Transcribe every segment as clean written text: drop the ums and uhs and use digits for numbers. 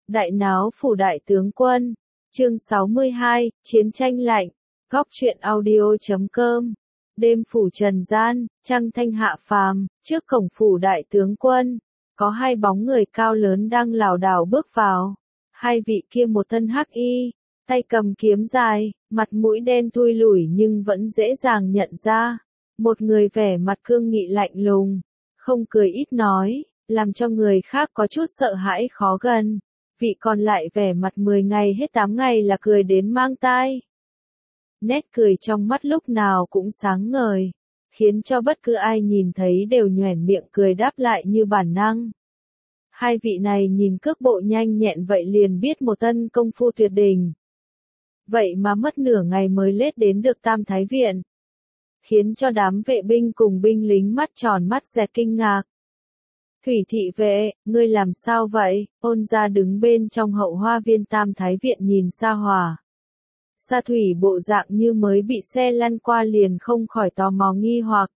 Đại náo phủ đại tướng quân. Chương 62, Chiến tranh lạnh. Góc truyện audio.com. Đêm phủ trần gian, trăng thanh hạ phàm, trước cổng phủ đại tướng quân, có hai bóng người cao lớn đang lảo đảo bước vào. Hai vị kia một thân hắc y, tay cầm kiếm dài, mặt mũi đen thui lủi nhưng vẫn dễ dàng nhận ra. Một người vẻ mặt cương nghị lạnh lùng, không cười ít nói, làm cho người khác có chút sợ hãi khó gần. Vị còn lại vẻ mặt 10 ngày hết 8 ngày là cười đến mang tai. Nét cười trong mắt lúc nào cũng sáng ngời, khiến cho bất cứ ai nhìn thấy đều nhoẻn miệng cười đáp lại như bản năng. Hai vị này nhìn cước bộ nhanh nhẹn vậy liền biết một tân công phu tuyệt đỉnh. Vậy mà mất nửa ngày mới lết đến được Tam Thái Viện, khiến cho đám vệ binh cùng binh lính mắt tròn mắt dẹt kinh ngạc. Thủy thị vệ, ngươi làm sao vậy? Ôn gia đứng bên trong hậu hoa viên Tam Thái Viện nhìn Sa Hòa. Sa Thủy bộ dạng như mới bị xe lăn qua liền không khỏi tò mò nghi hoặc.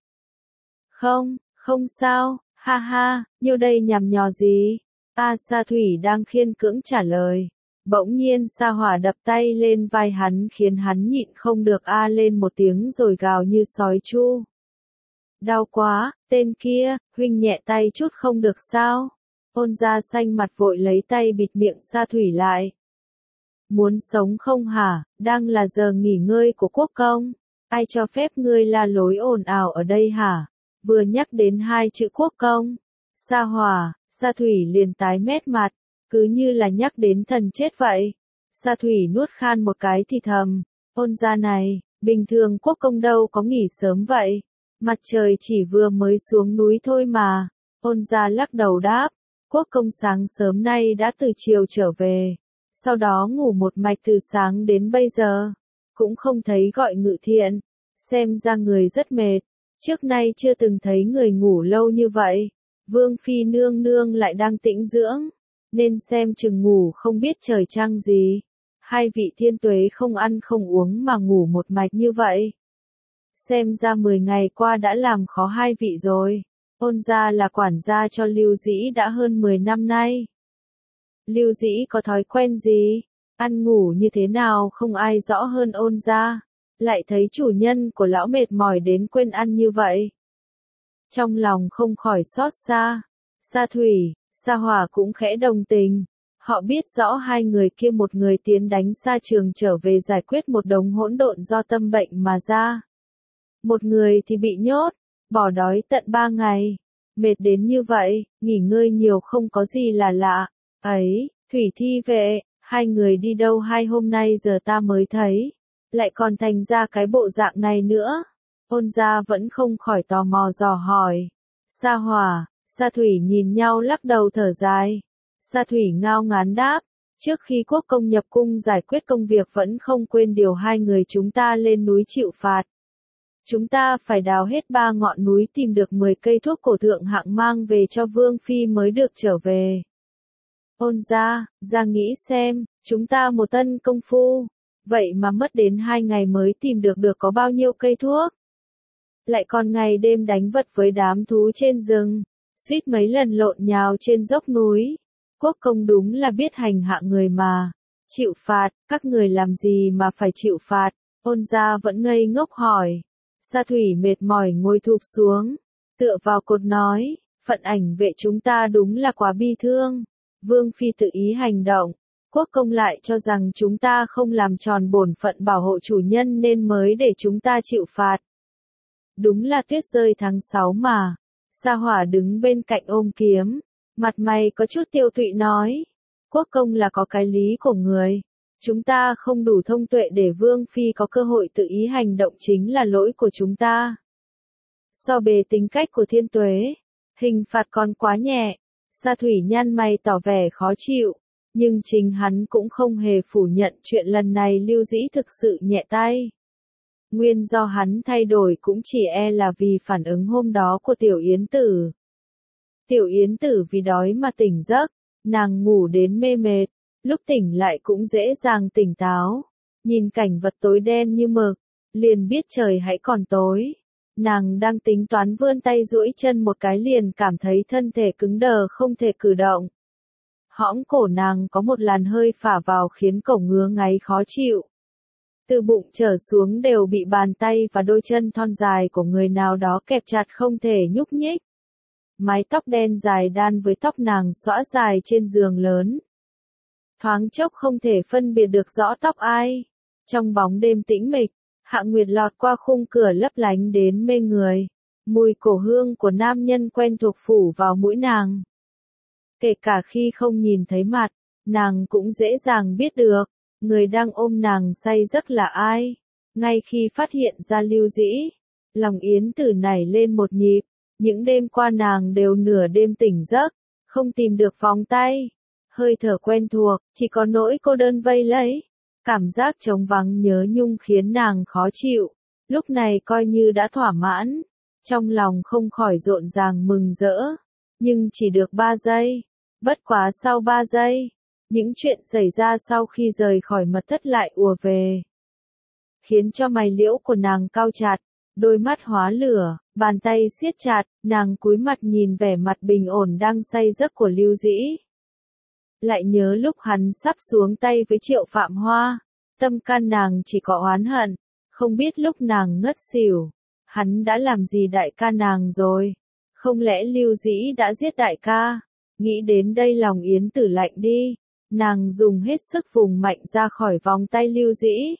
Không sao, ha ha, nhiêu đây nhằm nhò gì? Sa Thủy đang khiên cưỡng trả lời. Bỗng nhiên Sa Hòa đập tay lên vai hắn khiến hắn nhịn không được lên một tiếng rồi gào như sói chu. Đau quá, tên kia, huynh nhẹ tay chút không được sao? Ôn gia xanh mặt vội lấy tay bịt miệng Sa Thủy lại. Muốn sống không hả, đang là giờ nghỉ ngơi của quốc công. Ai cho phép ngươi la lối ồn ào ở đây hả? Vừa nhắc đến hai chữ quốc công. Sa Hòa, Sa Thủy liền tái mét mặt, cứ như là nhắc đến thần chết vậy. Sa Thủy nuốt khan một cái thì thầm, ôn gia này, bình thường quốc công đâu có nghỉ sớm vậy. Mặt trời chỉ vừa mới xuống núi thôi mà. Ôn gia lắc đầu đáp, quốc công sáng sớm nay đã từ chiều trở về. Sau đó ngủ một mạch từ sáng đến bây giờ. Cũng không thấy gọi ngự thiện. Xem ra người rất mệt. Trước nay chưa từng thấy người ngủ lâu như vậy. Vương phi nương nương lại đang tĩnh dưỡng. Nên xem chừng ngủ không biết trời trăng gì. Hai vị thiên tuế không ăn không uống mà ngủ một mạch như vậy. Xem ra 10 ngày qua đã làm khó hai vị rồi. Ôn gia là quản gia cho Lưu Dĩ đã hơn 10 năm nay. Lưu Dĩ có thói quen gì? Ăn ngủ như thế nào không ai rõ hơn ôn gia. Lại thấy chủ nhân của lão mệt mỏi đến quên ăn như vậy. Trong lòng không khỏi xót xa. Sa Thủy, Sa Hòa cũng khẽ đồng tình. Họ biết rõ hai người kia một người tiến đánh xa trường trở về giải quyết một đống hỗn độn do tâm bệnh mà ra. Một người thì bị nhốt, bỏ đói tận 3 ngày. Mệt đến như vậy, nghỉ ngơi nhiều không có gì là lạ. Ấy, Thủy thi vệ, hai người đi đâu hai hôm nay giờ ta mới thấy. Lại còn thành ra cái bộ dạng này nữa. Ôn gia vẫn không khỏi tò mò dò hỏi. Sa Hòa, Sa Thủy nhìn nhau lắc đầu thở dài. Sa Thủy ngao ngán đáp, trước khi quốc công nhập cung giải quyết công việc vẫn không quên điều hai người chúng ta lên núi chịu phạt. Chúng ta phải đào hết 3 ngọn núi tìm được 10 cây thuốc cổ thượng hạng mang về cho Vương Phi mới được trở về. Ôn gia nghĩ xem, chúng ta một tân công phu, vậy mà mất đến 2 ngày mới tìm được có bao nhiêu cây thuốc. Lại còn ngày đêm đánh vật với đám thú trên rừng, suýt mấy lần lộn nhào trên dốc núi. Quốc công đúng là biết hành hạ người mà. Chịu phạt, các người làm gì mà phải chịu phạt? Ôn gia vẫn ngây ngốc hỏi. Sa Thủy mệt mỏi ngồi thụp xuống, tựa vào cột nói, phận ảnh vệ chúng ta đúng là quá bi thương. Vương Phi tự ý hành động, quốc công lại cho rằng chúng ta không làm tròn bổn phận bảo hộ chủ nhân nên mới để chúng ta chịu phạt. Đúng là tuyết rơi tháng 6 mà. Sa Hỏa đứng bên cạnh ôm kiếm, mặt mày có chút tiêu tụy nói, quốc công là có cái lý của người. Chúng ta không đủ thông tuệ để Vương Phi có cơ hội tự ý hành động chính là lỗi của chúng ta. So bề tính cách của thiên tuế, hình phạt còn quá nhẹ. Sa Thủy nhăn mày tỏ vẻ khó chịu, nhưng chính hắn cũng không hề phủ nhận chuyện lần này Lưu Dĩ thực sự nhẹ tay. Nguyên do hắn thay đổi cũng chỉ là vì phản ứng hôm đó của Tiểu Yến Tử. Tiểu Yến Tử vì đói mà tỉnh giấc, nàng ngủ đến mê mệt. Lúc tỉnh lại cũng dễ dàng tỉnh táo, nhìn cảnh vật tối đen như mực, liền biết trời hãy còn tối. Nàng đang tính toán vươn tay duỗi chân một cái liền cảm thấy thân thể cứng đờ không thể cử động. hõm cổ nàng có một làn hơi phả vào khiến cậu ngứa ngáy khó chịu. Từ bụng trở xuống đều bị bàn tay và đôi chân thon dài của người nào đó kẹp chặt không thể nhúc nhích. Mái tóc đen dài đan với tóc nàng xõa dài trên giường lớn. Thoáng chốc không thể phân biệt được rõ tóc ai. Trong bóng đêm tĩnh mịch, Hạ Nguyệt lọt qua khung cửa lấp lánh đến mê người. Mùi cổ hương của nam nhân quen thuộc phủ vào mũi nàng. Kể cả khi không nhìn thấy mặt, nàng cũng dễ dàng biết được, người đang ôm nàng say giấc là ai. Ngay khi phát hiện ra Lưu Dĩ, lòng Yến Tử nảy lên một nhịp, những đêm qua nàng đều nửa đêm tỉnh giấc, không tìm được vòng tay. Hơi thở quen thuộc, chỉ có nỗi cô đơn vây lấy. Cảm giác trống vắng nhớ nhung khiến nàng khó chịu, lúc này coi như đã thỏa mãn. Trong lòng không khỏi rộn ràng mừng rỡ, nhưng chỉ được 3 giây. Bất quá sau 3 giây, những chuyện xảy ra sau khi rời khỏi mật thất lại ùa về. Khiến cho mày liễu của nàng cau chặt, đôi mắt hóa lửa, bàn tay siết chặt, nàng cúi mặt nhìn vẻ mặt bình ổn đang say giấc của Lưu Dĩ. Lại nhớ lúc hắn sắp xuống tay với Triệu Phạm Hoa, tâm can nàng chỉ có oán hận, không biết lúc nàng ngất xỉu, hắn đã làm gì đại ca nàng rồi, không lẽ Lưu Dĩ đã giết đại ca. Nghĩ đến đây lòng Yến Tử lạnh đi, nàng dùng hết sức vùng mạnh ra khỏi vòng tay Lưu Dĩ.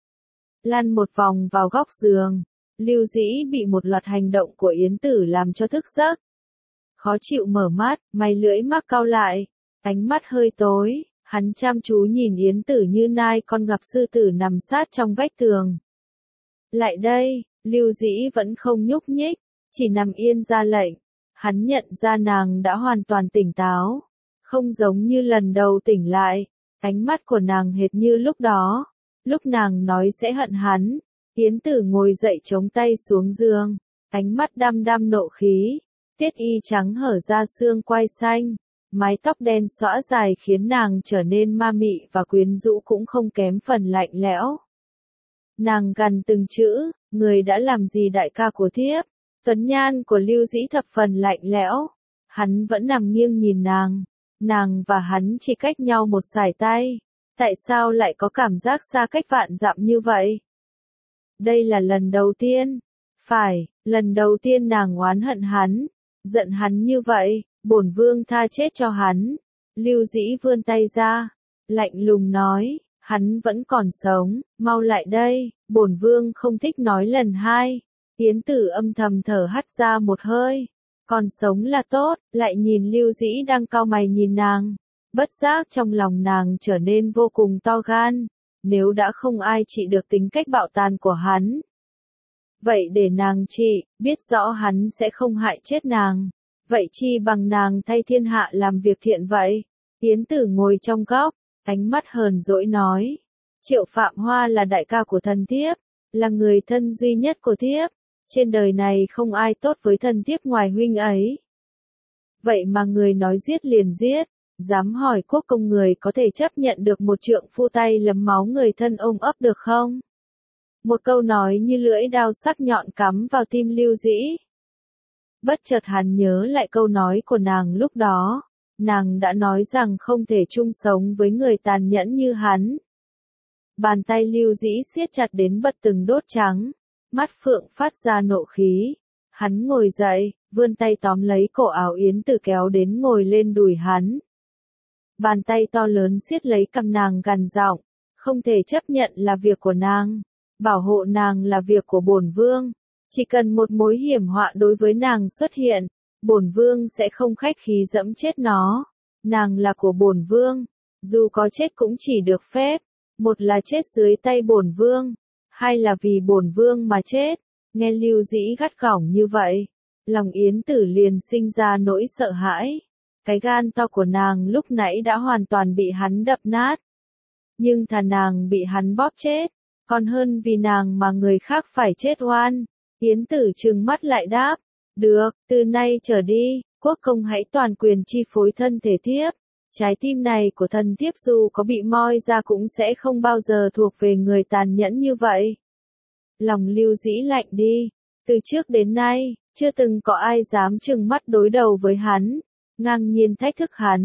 Lăn một vòng vào góc giường, Lưu Dĩ bị một loạt hành động của Yến Tử làm cho thức giấc. Khó chịu mở mắt, mày lưỡi mắc cau lại, ánh mắt hơi tối, hắn chăm chú nhìn Yến Tử như nai con gặp sư tử nằm sát trong vách tường. Lại đây, Lưu Dĩ vẫn không nhúc nhích, chỉ nằm yên ra lệnh. Hắn nhận ra nàng đã hoàn toàn tỉnh táo, không giống như lần đầu tỉnh lại, ánh mắt của nàng hệt như lúc đó, lúc nàng nói sẽ hận hắn. Yến Tử ngồi dậy chống tay xuống giường, ánh mắt đăm đăm nộ khí, tiết y trắng hở ra xương quai xanh, mái tóc đen xõa dài khiến nàng trở nên ma mị và quyến rũ cũng không kém phần lạnh lẽo. Nàng gằn từng chữ, người đã làm gì đại ca của thiếp? Tuấn nhan của Lưu Dĩ thập phần lạnh lẽo, hắn vẫn nằm nghiêng nhìn nàng và hắn chỉ cách nhau một sải tay, tại sao lại có cảm giác xa cách vạn dặm như vậy? Đây là lần đầu tiên, phải, lần đầu tiên nàng oán hận hắn, giận hắn như vậy, bổn vương tha chết cho hắn. Lưu Dĩ vươn tay ra, lạnh lùng nói, hắn vẫn còn sống, mau lại đây, bổn vương không thích nói lần hai. Yến Tử âm thầm thở hắt ra một hơi, còn sống là tốt, lại nhìn Lưu Dĩ đang cau mày nhìn nàng, bất giác trong lòng nàng trở nên vô cùng to gan, nếu đã không ai trị được tính cách bạo tàn của hắn. Vậy để nàng trị, biết rõ hắn sẽ không hại chết nàng, vậy chi bằng nàng thay thiên hạ làm việc thiện vậy. Yến Tử ngồi trong góc, ánh mắt hờn dỗi nói, Triệu Phạm Hoa là đại ca của thần thiếp, là người thân duy nhất của thiếp. Trên đời này không ai tốt với thân thiếp ngoài huynh ấy. Vậy mà người nói giết liền giết, dám hỏi quốc công người có thể chấp nhận được một trượng phu tay lấm máu người thân ôm ấp được không? Một câu nói như lưỡi đao sắc nhọn cắm vào tim Lưu Dĩ. Bất chợt hắn nhớ lại câu nói của nàng lúc đó, nàng đã nói rằng không thể chung sống với người tàn nhẫn như hắn. Bàn tay Lưu Dĩ siết chặt đến bật từng đốt trắng. Mắt phượng phát ra nộ khí, hắn ngồi dậy, vươn tay tóm lấy cổ áo Yến Tử kéo đến ngồi lên đùi hắn. Bàn tay to lớn siết lấy cằm nàng gằn giọng, không thể chấp nhận là việc của nàng, bảo hộ nàng là việc của bổn vương, chỉ cần một mối hiểm họa đối với nàng xuất hiện, bổn vương sẽ không khách khí dẫm chết nó, nàng là của bổn vương, dù có chết cũng chỉ được phép, một là chết dưới tay bổn vương. Hay là vì bổn vương mà chết, nghe Lưu Dĩ gắt gỏng như vậy, lòng Yến Tử liền sinh ra nỗi sợ hãi, cái gan to của nàng lúc nãy đã hoàn toàn bị hắn đập nát, nhưng thà nàng bị hắn bóp chết, còn hơn vì nàng mà người khác phải chết oan. Yến Tử trừng mắt lại đáp, được, từ nay trở đi, quốc công hãy toàn quyền chi phối thân thể thiếp. Trái tim này của thần thiếp dù có bị moi ra cũng sẽ không bao giờ thuộc về người tàn nhẫn như vậy. Lòng Lưu Dĩ lạnh đi, từ trước đến nay, chưa từng có ai dám trừng mắt đối đầu với hắn, ngang nhiên thách thức hắn,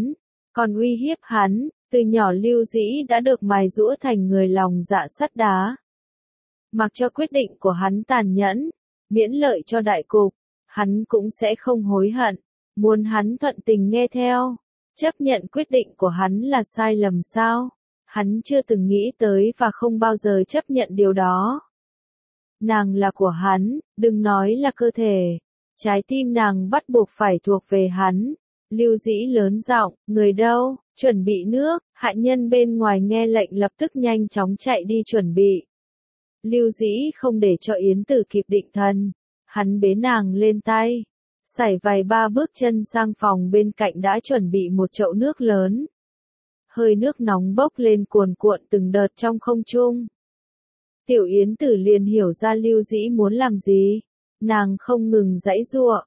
còn uy hiếp hắn, từ nhỏ Lưu Dĩ đã được mài giũa thành người lòng dạ sắt đá. Mặc cho quyết định của hắn tàn nhẫn, miễn lợi cho đại cục, hắn cũng sẽ không hối hận, muốn hắn thuận tình nghe theo, chấp nhận quyết định của hắn là sai lầm sao? Hắn chưa từng nghĩ tới và không bao giờ chấp nhận điều đó. Nàng là của hắn, đừng nói là cơ thể, trái tim nàng bắt buộc phải thuộc về hắn. Lưu Dĩ lớn giọng, người đâu, chuẩn bị nước, hạ nhân bên ngoài nghe lệnh lập tức nhanh chóng chạy đi chuẩn bị. Lưu Dĩ không để cho Yến Tử kịp định thần, hắn bế nàng lên tay, sải vài ba bước chân sang phòng bên cạnh đã chuẩn bị một chậu nước lớn. Hơi nước nóng bốc lên cuồn cuộn từng đợt trong không trung. Tiểu Yến Tử liền hiểu ra Lưu Dĩ muốn làm gì, nàng không ngừng giãy giụa,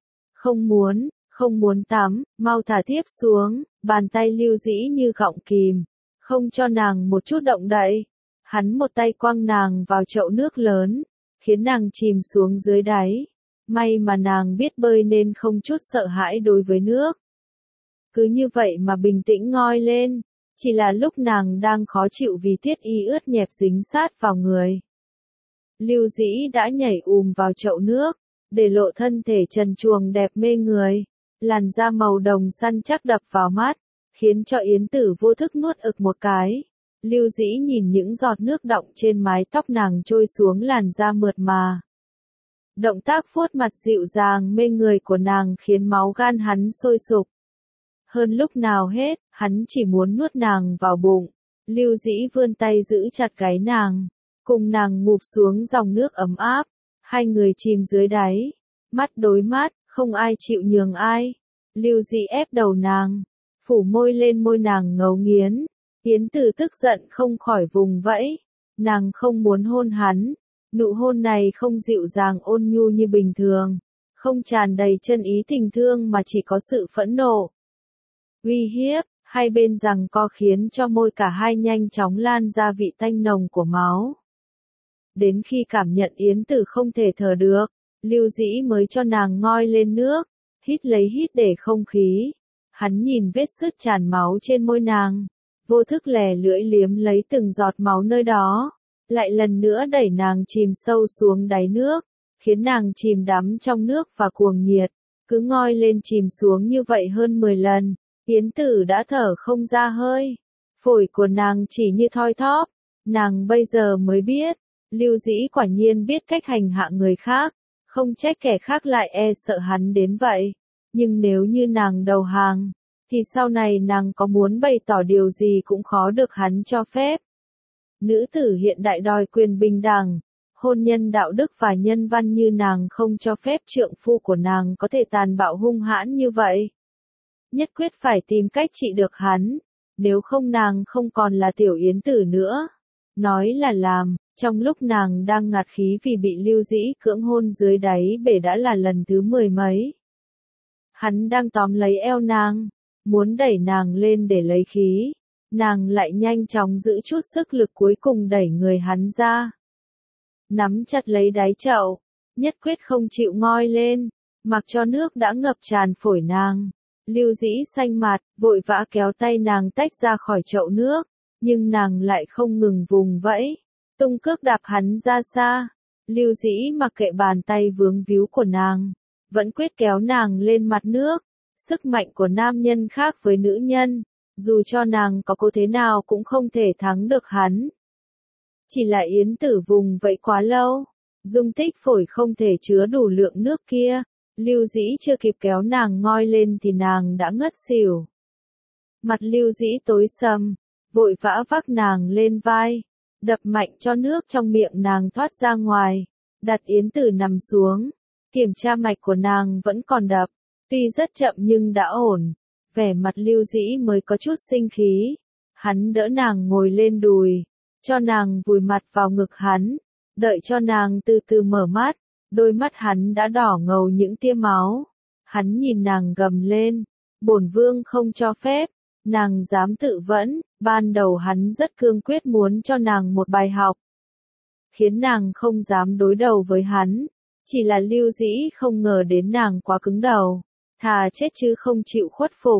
không muốn tắm, mau thả tiếp xuống, bàn tay Lưu Dĩ như gọng kìm, không cho nàng một chút động đậy. Hắn một tay quăng nàng vào chậu nước lớn, khiến nàng chìm xuống dưới đáy. May mà nàng biết bơi nên không chút sợ hãi đối với nước. Cứ như vậy mà bình tĩnh ngoi lên, chỉ là lúc nàng đang khó chịu vì tiết y ướt nhẹp dính sát vào người. Lưu Dĩ đã nhảy vào chậu nước, để lộ thân thể trần truồng đẹp mê người, làn da màu đồng săn chắc đập vào mắt, khiến cho Yến Tử vô thức nuốt ực một cái. Lưu Dĩ nhìn những giọt nước đọng trên mái tóc nàng trôi xuống làn da mượt mà. Động tác vuốt mặt dịu dàng mê người của nàng khiến máu gan hắn sôi sục. Hơn lúc nào hết, hắn chỉ muốn nuốt nàng vào bụng. Lưu Dĩ vươn tay giữ chặt gáy nàng, cùng nàng ngụp xuống dòng nước ấm áp. Hai người chìm dưới đáy, mắt đối mắt, không ai chịu nhường ai. Lưu Dĩ ép đầu nàng, phủ môi lên môi nàng ngấu nghiến. Yến Tử tức giận không khỏi vùng vẫy, nàng không muốn hôn hắn, nụ hôn này không dịu dàng ôn nhu như bình thường, không tràn đầy chân ý tình thương mà chỉ có sự phẫn nộ. Uy hiếp, hai bên giằng co khiến cho môi cả hai nhanh chóng lan ra vị tanh nồng của máu. Đến khi cảm nhận Yến Tử không thể thở được, Lưu Dĩ mới cho nàng ngoi lên nước, hít lấy hít để không khí. Hắn nhìn vết sứt tràn máu trên môi nàng, vô thức lè lưỡi liếm lấy từng giọt máu nơi đó, lại lần nữa đẩy nàng chìm sâu xuống đáy nước, khiến nàng chìm đắm trong nước và cuồng nhiệt, cứ ngoi lên chìm xuống như vậy hơn 10 lần, Yến Tử đã thở không ra hơi, phổi của nàng chỉ như thoi thóp, nàng bây giờ mới biết, Lưu Dĩ quả nhiên biết cách hành hạ người khác, không trách kẻ khác lại sợ hắn đến vậy, nhưng nếu như nàng đầu hàng, thì sau này nàng có muốn bày tỏ điều gì cũng khó được hắn cho phép. Nữ tử hiện đại đòi quyền bình đẳng, hôn nhân đạo đức và nhân văn như nàng không cho phép trượng phu của nàng có thể tàn bạo hung hãn như vậy. Nhất quyết phải tìm cách trị được hắn, nếu không nàng không còn là Tiểu Yến Tử nữa. Nói là làm, trong lúc nàng đang ngạt khí vì bị Lưu Dĩ cưỡng hôn dưới đáy bể đã là lần thứ 10 mấy. Hắn đang tóm lấy eo nàng, muốn đẩy nàng lên để lấy khí, nàng lại nhanh chóng giữ chút sức lực cuối cùng đẩy người hắn ra. Nắm chặt lấy đáy chậu, nhất quyết không chịu ngoi lên, mặc cho nước đã ngập tràn phổi nàng. Lưu Dĩ xanh mặt, vội vã kéo tay nàng tách ra khỏi chậu nước, nhưng nàng lại không ngừng vùng vẫy, tung cước đạp hắn ra xa. Lưu Dĩ mặc kệ bàn tay vướng víu của nàng, vẫn quyết kéo nàng lên mặt nước. Sức mạnh của nam nhân khác với nữ nhân, dù cho nàng có cố thế nào cũng không thể thắng được hắn. Chỉ là Yến Tử vùng vẫy quá lâu, dung tích phổi không thể chứa đủ lượng nước kia, Lưu Dĩ chưa kịp kéo nàng ngoi lên thì nàng đã ngất xỉu. Mặt Lưu Dĩ tối sầm, vội vã vác nàng lên vai, đập mạnh cho nước trong miệng nàng thoát ra ngoài, đặt Yến Tử nằm xuống, kiểm tra mạch của nàng vẫn còn đập. Tuy rất chậm nhưng đã ổn, vẻ mặt Lưu Dĩ mới có chút sinh khí. Hắn đỡ nàng ngồi lên đùi, cho nàng vùi mặt vào ngực hắn, đợi cho nàng từ từ mở mắt, đôi mắt hắn đã đỏ ngầu những tia máu. Hắn nhìn nàng gầm lên, bổn vương không cho phép, nàng dám tự vẫn, ban đầu hắn rất cương quyết muốn cho nàng một bài học, khiến nàng không dám đối đầu với hắn, chỉ là Lưu Dĩ không ngờ đến nàng quá cứng đầu. Thà chết chứ không chịu khuất phục,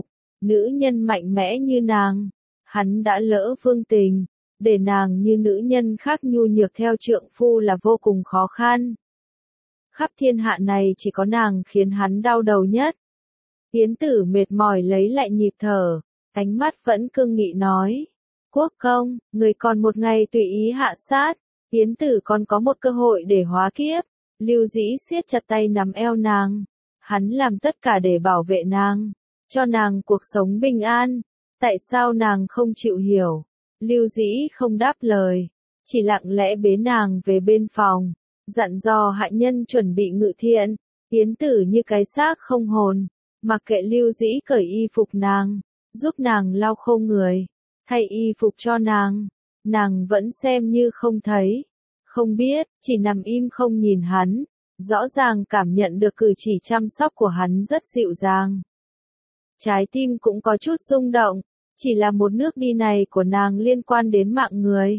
Nữ nhân mạnh mẽ như nàng, hắn đã lỡ vương tình, để nàng như nữ nhân khác nhu nhược theo trượng phu là vô cùng khó khăn. Khắp thiên hạ này chỉ có nàng khiến hắn đau đầu nhất. Yến Tử mệt mỏi lấy lại nhịp thở, ánh mắt vẫn cương nghị nói. Quốc công, người còn một ngày tùy ý hạ sát, Yến Tử còn có một cơ hội để hóa kiếp. Lưu Dĩ siết chặt tay nắm eo nàng. Hắn làm tất cả để bảo vệ nàng, cho nàng cuộc sống bình an. Tại sao nàng không chịu hiểu? Lưu Dĩ không đáp lời, chỉ lặng lẽ bế nàng về bên phòng, dặn dò hạ nhân chuẩn bị ngự thiện. Yến Tử như cái xác không hồn, mặc kệ Lưu Dĩ cởi y phục nàng, giúp nàng lau khô người, thay y phục cho nàng vẫn xem như không thấy, không biết, chỉ nằm im không nhìn hắn, rõ ràng cảm nhận được cử chỉ chăm sóc của hắn rất dịu dàng. Trái tim cũng có chút rung động, chỉ là một nước đi này của nàng liên quan đến mạng người.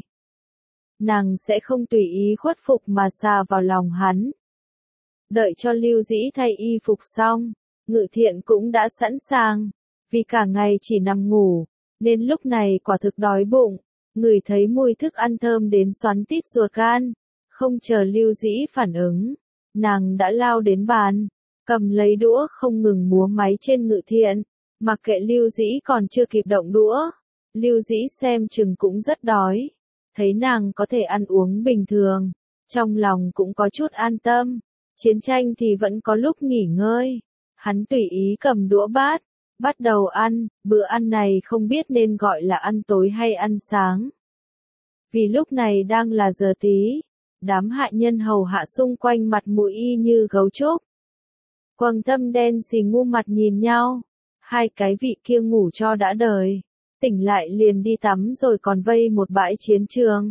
Nàng sẽ không tùy ý khuất phục mà xà vào lòng hắn. Đợi cho Lưu Dĩ thay y phục xong, Ngự Thiện cũng đã sẵn sàng, vì cả ngày chỉ nằm ngủ, nên lúc này quả thực đói bụng, ngửi thấy mùi thức ăn thơm đến xoắn tít ruột gan, không chờ Lưu Dĩ phản ứng, nàng đã lao đến bàn, cầm lấy đũa không ngừng múa máy trên Ngự Thiện, mặc kệ Lưu Dĩ còn chưa kịp động đũa, Lưu Dĩ xem chừng cũng rất đói, thấy nàng có thể ăn uống bình thường, trong lòng cũng có chút an tâm, chiến tranh thì vẫn có lúc nghỉ ngơi, hắn tùy ý cầm đũa bát, bắt đầu ăn, bữa ăn này không biết nên gọi là ăn tối hay ăn sáng. Vì lúc này đang là giờ tí, đám hạ nhân hầu hạ xung quanh mặt mũi y như gấu trúc. Quầng thâm đen xì ngu mặt nhìn nhau, hai cái vị kia ngủ cho đã đời, tỉnh lại liền đi tắm rồi còn vây một bãi chiến trường.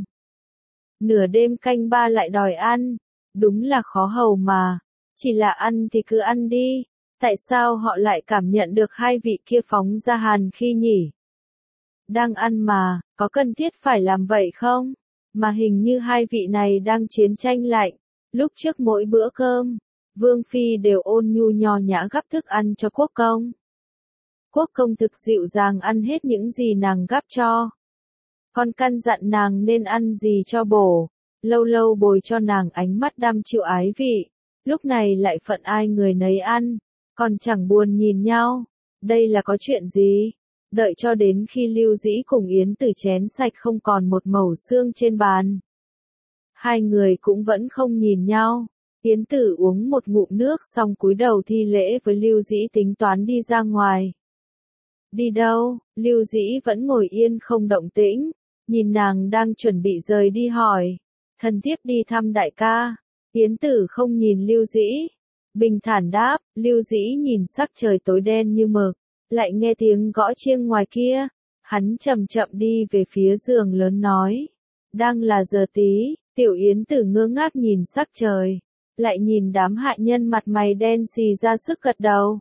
Nửa đêm canh ba lại đòi ăn, đúng là khó hầu mà, chỉ là ăn thì cứ ăn đi, tại sao họ lại cảm nhận được hai vị kia phóng ra hàn khi nhỉ? Đang ăn mà, có cần thiết phải làm vậy không? Mà hình như hai vị này đang chiến tranh lạnh, lúc trước mỗi bữa cơm, Vương Phi đều ôn nhu nho nhã gắp thức ăn cho quốc công. Quốc công thực dịu dàng ăn hết những gì nàng gắp cho. Còn căn dặn nàng nên ăn gì cho bổ, lâu lâu bồi cho nàng ánh mắt đăm chiêu ái vị, lúc này lại phận ai người nấy ăn, còn chẳng buồn nhìn nhau, đây là có chuyện gì? Đợi cho đến khi Lưu Dĩ cùng Yến Tử chén sạch không còn một mẩu xương trên bàn. Hai người cũng vẫn không nhìn nhau, Yến Tử uống một ngụm nước xong cúi đầu thi lễ với Lưu Dĩ tính toán đi ra ngoài. Đi đâu? Lưu Dĩ vẫn ngồi yên không động tĩnh, nhìn nàng đang chuẩn bị rời đi hỏi. Thần thiếp đi thăm đại ca. Yến Tử không nhìn Lưu Dĩ, bình thản đáp. Lưu Dĩ nhìn sắc trời tối đen như mực, lại nghe tiếng gõ chiêng ngoài kia, hắn chậm chậm đi về phía giường lớn nói. Đang là giờ tí, Tiểu Yến Tử ngơ ngác nhìn sắc trời, lại nhìn đám hạ nhân mặt mày đen xì ra sức gật đầu.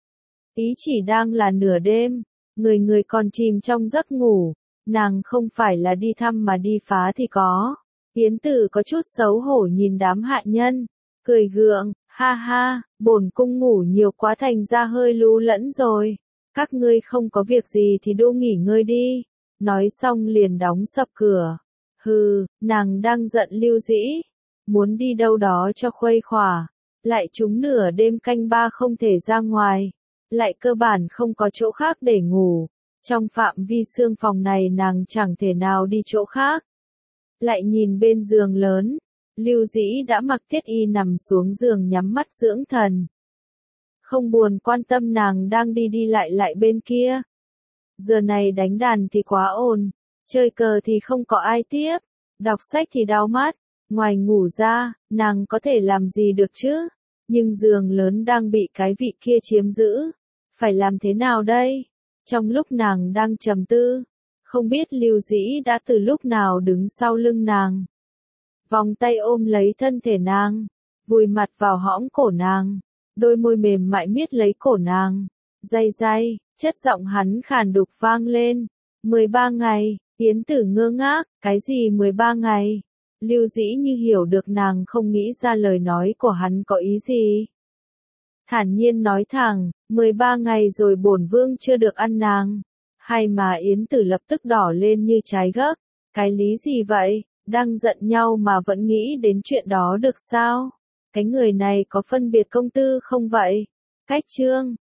Ý chỉ đang là nửa đêm, người người còn chìm trong giấc ngủ, nàng không phải là đi thăm mà đi phá thì có. Yến Tử có chút xấu hổ nhìn đám hạ nhân, cười gượng, ha ha, bổn cung ngủ nhiều quá thành ra hơi lú lẫn rồi, các ngươi không có việc gì thì đô nghỉ ngơi đi, nói xong liền đóng sập cửa. Hừ, nàng đang giận Lưu Dĩ, muốn đi đâu đó cho khuây khỏa, lại trúng nửa đêm canh ba không thể ra ngoài, lại cơ bản không có chỗ khác để ngủ, trong phạm vi xương phòng này nàng chẳng thể nào đi chỗ khác. Lại nhìn bên giường lớn, Lưu Dĩ đã mặc thiết y nằm xuống giường nhắm mắt dưỡng thần. Không buồn quan tâm nàng đang đi đi lại bên kia. Giờ này đánh đàn thì quá ồn, chơi cờ thì không có ai tiếp, đọc sách thì đau mắt, ngoài ngủ ra, nàng có thể làm gì được chứ? Nhưng giường lớn đang bị cái vị kia chiếm giữ, phải làm thế nào đây? Trong lúc nàng đang trầm tư, không biết Lưu Dĩ đã từ lúc nào đứng sau lưng nàng. Vòng tay ôm lấy thân thể nàng, vùi mặt vào hõm cổ nàng, đôi môi mềm mại miết lấy cổ nàng. Day day, chất giọng hắn khàn đục vang lên. 13 ngày, Yến Tử ngơ ngác, cái gì 13 ngày? Lưu Dĩ như hiểu được nàng không nghĩ ra lời nói của hắn có ý gì. thản nhiên nói thẳng, 13 ngày rồi bổn vương chưa được ăn nàng. Hay mà Yến Tử lập tức đỏ lên như trái gấc, cái lý gì vậy, đang giận nhau mà vẫn nghĩ đến chuyện đó được sao? Cái người này có phân biệt công tư không vậy? Cách chương